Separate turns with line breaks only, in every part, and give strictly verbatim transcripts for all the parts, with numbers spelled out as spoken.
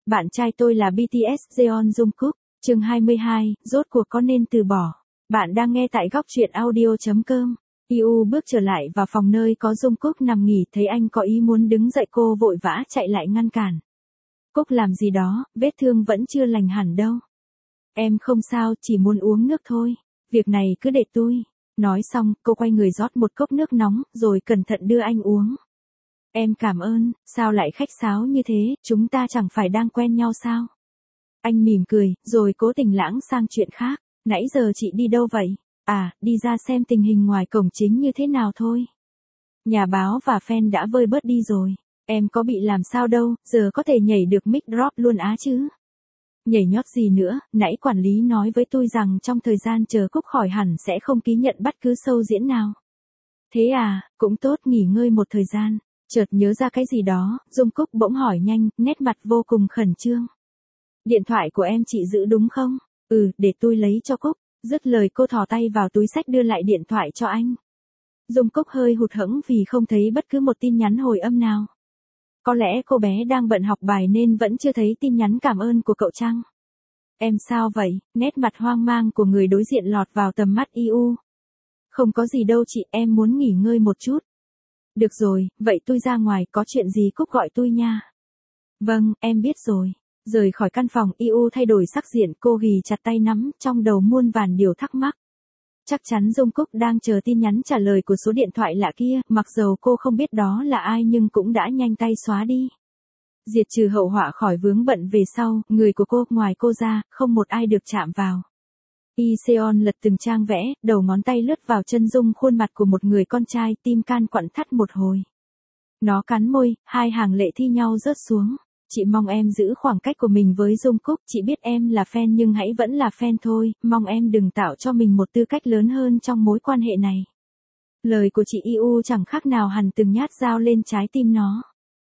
Bạn trai tôi là bê tê ét Jeon Jungkook. Chương hai mươi hai, rốt cuộc có nên từ bỏ. Bạn đang nghe tại góc truyện audio chấm com. i u bước trở lại vào phòng nơi có Jungkook nằm nghỉ, thấy anh có ý muốn đứng dậy, cô vội vã chạy lại ngăn cản. Cúc làm gì đó, vết thương vẫn chưa lành hẳn đâu. Em không sao, chỉ muốn uống nước thôi. Việc này cứ để tôi. Nói xong, cô quay người rót một cốc nước nóng, rồi cẩn thận đưa anh uống. Em cảm ơn, sao lại khách sáo như thế, chúng ta chẳng phải đang quen nhau sao? Anh mỉm cười, rồi cố tình lãng sang chuyện khác. Nãy giờ chị đi đâu vậy? À, đi ra xem tình hình ngoài cổng chính như thế nào thôi. Nhà báo và fan đã vơi bớt đi rồi. Em có bị làm sao đâu, giờ có thể nhảy được mic drop luôn á chứ? Nhảy nhót gì nữa, nãy quản lý nói với tôi rằng trong thời gian chờ Cúc khỏi hẳn sẽ không ký nhận bất cứ show diễn nào. Thế à, cũng tốt, nghỉ ngơi một thời gian. Chợt nhớ ra cái gì đó, Jungkook bỗng hỏi nhanh, nét mặt vô cùng khẩn trương. Điện thoại của em chị giữ đúng không? Ừ, để tôi lấy cho Cúc. Dứt lời cô thò tay vào túi xách đưa lại điện thoại cho anh. Jungkook hơi hụt hẫng vì không thấy bất cứ một tin nhắn hồi âm nào. Có lẽ cô bé đang bận học bài nên vẫn chưa thấy tin nhắn cảm ơn của cậu chăng? Em sao vậy? Nét mặt hoang mang của người đối diện lọt vào tầm mắt i u. Không có gì đâu chị, em muốn nghỉ ngơi một chút. Được rồi, vậy tôi ra ngoài, có chuyện gì Cúc gọi tôi nha. Vâng, em biết rồi. Rời khỏi căn phòng, i u thay đổi sắc diện, cô ghì chặt tay nắm, trong đầu muôn vàn điều thắc mắc. Chắc chắn Jungkook đang chờ tin nhắn trả lời của số điện thoại lạ kia, mặc dầu cô không biết đó là ai nhưng cũng đã nhanh tay xóa đi. Diệt trừ hậu họa khỏi vướng bận về sau, người của cô, ngoài cô ra, không một ai được chạm vào. Iseon lật từng trang vẽ, đầu ngón tay lướt vào chân dung khuôn mặt của một người con trai, tim can quặn thắt một hồi. Nó cắn môi, hai hàng lệ thi nhau rớt xuống. Chị mong em giữ khoảng cách của mình với Jungkook, chị biết em là fan nhưng hãy vẫn là fan thôi, mong em đừng tạo cho mình một tư cách lớn hơn trong mối quan hệ này. Lời của chị i u chẳng khác nào hằn từng nhát dao lên trái tim nó.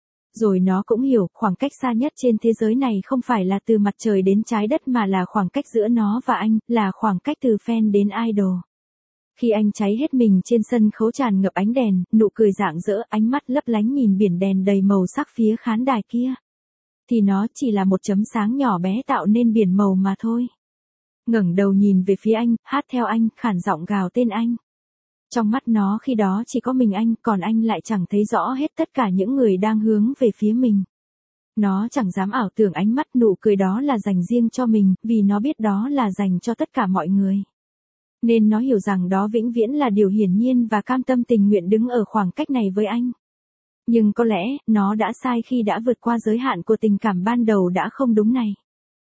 Rồi nó cũng hiểu, khoảng cách xa nhất trên thế giới này không phải là từ mặt trời đến trái đất mà là khoảng cách giữa nó và anh, là khoảng cách từ fan đến idol. Khi anh cháy hết mình trên sân khấu tràn ngập ánh đèn, nụ cười rạng rỡ, ánh mắt lấp lánh nhìn biển đèn đầy màu sắc phía khán đài kia. Thì nó chỉ là một chấm sáng nhỏ bé tạo nên biển màu mà thôi. Ngẩng đầu nhìn về phía anh, hát theo anh, khản giọng gào tên anh. Trong mắt nó khi đó chỉ có mình anh, còn anh lại chẳng thấy rõ hết tất cả những người đang hướng về phía mình. Nó chẳng dám ảo tưởng ánh mắt nụ cười đó là dành riêng cho mình, vì nó biết đó là dành cho tất cả mọi người. Nên nó hiểu rằng đó vĩnh viễn là điều hiển nhiên và cam tâm tình nguyện đứng ở khoảng cách này với anh. Nhưng có lẽ, nó đã sai khi đã vượt qua giới hạn của tình cảm ban đầu đã không đúng này.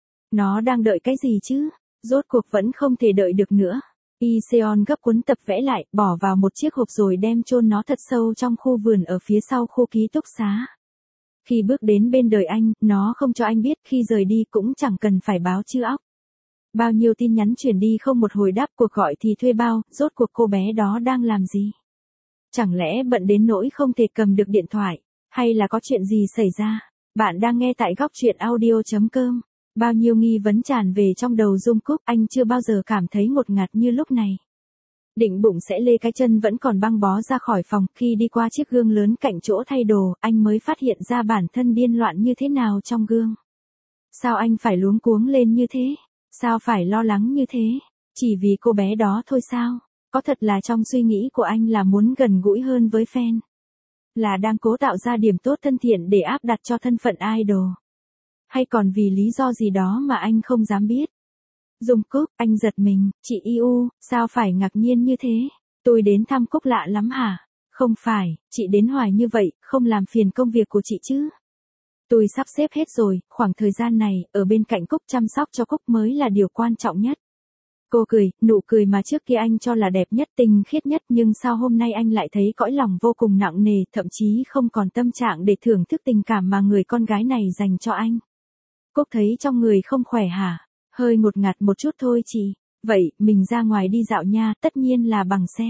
Nó đang đợi cái gì chứ? Rốt cuộc vẫn không thể đợi được nữa. Iseon gấp cuốn tập vẽ lại, bỏ vào một chiếc hộp rồi đem chôn nó thật sâu trong khu vườn ở phía sau khu ký túc xá. Khi bước đến bên đời anh, nó không cho anh biết, khi rời đi cũng chẳng cần phải báo chữ óc. Bao nhiêu tin nhắn chuyển đi không một hồi đáp, cuộc gọi thì thuê bao, rốt cuộc cô bé đó đang làm gì? Chẳng lẽ bận đến nỗi không thể cầm được điện thoại, hay là có chuyện gì xảy ra? Bạn đang nghe tại góc truyện audio chấm com. Bao nhiêu nghi vấn tràn về trong đầu Jungkook, anh chưa bao giờ cảm thấy ngột ngạt như lúc này. Định bụng sẽ lê cái chân vẫn còn băng bó ra khỏi phòng, khi đi qua chiếc gương lớn cạnh chỗ thay đồ, anh mới phát hiện ra bản thân điên loạn như thế nào trong gương. Sao anh phải luống cuống lên như thế? Sao phải lo lắng như thế? Chỉ vì cô bé đó thôi sao? Có thật là trong suy nghĩ của anh là muốn gần gũi hơn với fan? Là đang cố tạo ra điểm tốt thân thiện để áp đặt cho thân phận idol? Hay còn vì lý do gì đó mà anh không dám biết? Jungkook, anh giật mình, chị i u, sao phải ngạc nhiên như thế? Tôi đến thăm Cúc lạ lắm hả? Không phải, chị đến hoài như vậy, không làm phiền công việc của chị chứ? Tôi sắp xếp hết rồi, khoảng thời gian này, ở bên cạnh Cúc chăm sóc cho Cúc mới là điều quan trọng nhất. Cô cười, nụ cười mà trước kia anh cho là đẹp nhất, tinh khiết nhất, nhưng sao hôm nay anh lại thấy cõi lòng vô cùng nặng nề, thậm chí không còn tâm trạng để thưởng thức tình cảm mà người con gái này dành cho anh. Cúc thấy trong người không khỏe hả? Hơi ngột ngạt một chút thôi chị. Vậy, mình ra ngoài đi dạo nha, tất nhiên là bằng xe.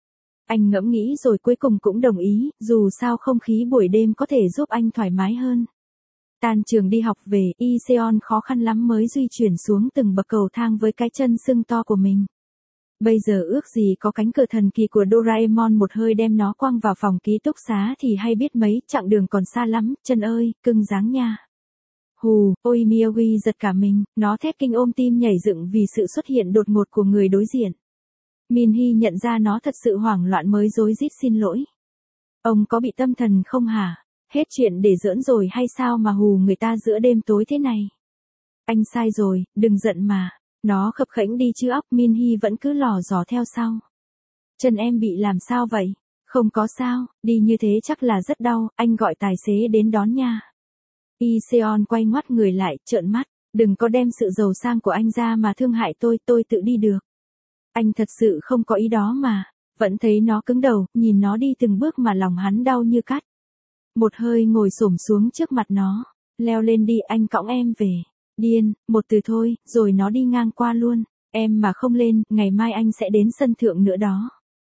Anh ngẫm nghĩ rồi cuối cùng cũng đồng ý, dù sao không khí buổi đêm có thể giúp anh thoải mái hơn. Tan trường đi học về, Iseon khó khăn lắm mới duy chuyển xuống từng bậc cầu thang với cái chân sưng to của mình. Bây giờ ước gì có cánh cửa thần kỳ của Doraemon một hơi đem nó quăng vào phòng ký túc xá thì hay biết mấy, chặng đường còn xa lắm, chân ơi, cưng dáng nha. Hù, ôi Miyagi giật cả mình, nó thét kinh ôm tim nhảy dựng vì sự xuất hiện đột ngột của người đối diện. Min Hee nhận ra nó thật sự hoảng loạn mới rối rít xin lỗi. Ông có bị tâm thần không hả? Hết chuyện để giỡn rồi hay sao mà hù người ta giữa đêm tối thế này? Anh sai rồi, đừng giận mà. Nó khập khễnh đi chứ óc. Min Hee vẫn cứ lò dò theo sau. Chân em bị làm sao vậy? Không có sao, đi như thế chắc là rất đau, anh gọi tài xế đến đón nha. Lee Seon quay ngoắt người lại, trợn mắt, đừng có đem sự giàu sang của anh ra mà thương hại tôi, tôi tự đi được. Anh thật sự không có ý đó mà. Vẫn thấy nó cứng đầu, nhìn nó đi từng bước mà lòng hắn đau như cắt. Một hơi ngồi xổm xuống trước mặt nó, leo lên đi, anh cõng em về. Điên, một từ thôi, rồi nó đi ngang qua luôn. Em mà không lên, ngày mai anh sẽ đến sân thượng nữa đó.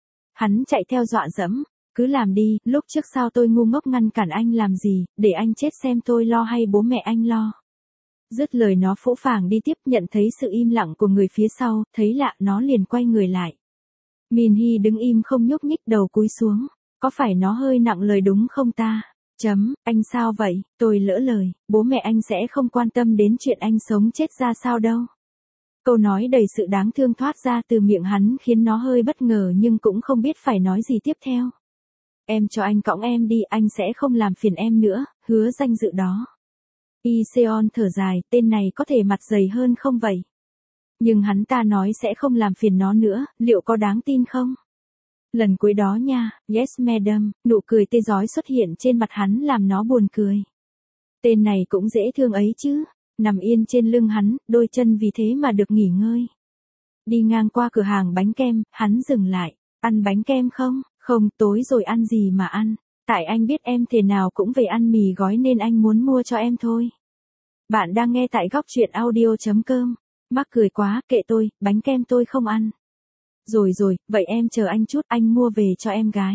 Hắn chạy theo dọa dẫm, cứ làm đi, lúc trước sao tôi ngu ngốc ngăn cản anh làm gì, để anh chết xem tôi lo hay bố mẹ anh lo. Dứt lời nó phũ phàng đi tiếp, nhận thấy sự im lặng của người phía sau, thấy lạ nó liền quay người lại. Min Hee đứng im không nhúc nhích, đầu cúi xuống. Có phải nó hơi nặng lời đúng không ta? Chấm, anh sao vậy? Tôi lỡ lời, bố mẹ anh sẽ không quan tâm đến chuyện anh sống chết ra sao đâu. Câu nói đầy sự đáng thương thoát ra từ miệng hắn khiến nó hơi bất ngờ nhưng cũng không biết phải nói gì tiếp theo. Em cho anh cõng em đi, anh sẽ không làm phiền em nữa, hứa danh dự đó. Lee Seon thở dài, tên này có thể mặt dày hơn không vậy? Nhưng hắn ta nói sẽ không làm phiền nó nữa, liệu có đáng tin không? Lần cuối đó nha, yes madam, nụ cười tê rói xuất hiện trên mặt hắn làm nó buồn cười. Tên này cũng dễ thương ấy chứ, nằm yên trên lưng hắn, đôi chân vì thế mà được nghỉ ngơi. Đi ngang qua cửa hàng bánh kem, hắn dừng lại, ăn bánh kem không? Không, tối rồi ăn gì mà ăn, tại anh biết em thế nào cũng về ăn mì gói nên anh muốn mua cho em thôi. Bạn đang nghe tại góc truyện audio chấm com. Mắc cười quá, kệ tôi, bánh kem tôi không ăn. Rồi rồi, vậy em chờ anh chút, anh mua về cho em gái.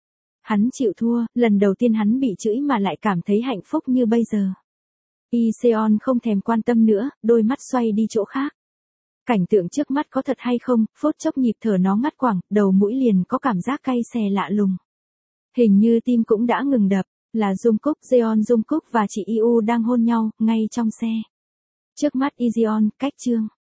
Hắn chịu thua, lần đầu tiên hắn bị chửi mà lại cảm thấy hạnh phúc như bây giờ. Lee Seon không thèm quan tâm nữa, đôi mắt xoay đi chỗ khác. Cảnh tượng trước mắt có thật hay không, phút chốc nhịp thở nó ngắt quãng, đầu mũi liền có cảm giác cay xè lạ lùng. Hình như tim cũng đã ngừng đập, là Jungkook, Jeon Jungkook và chị i u đang hôn nhau, ngay trong xe. Trước mắt Ijeon, cách chương.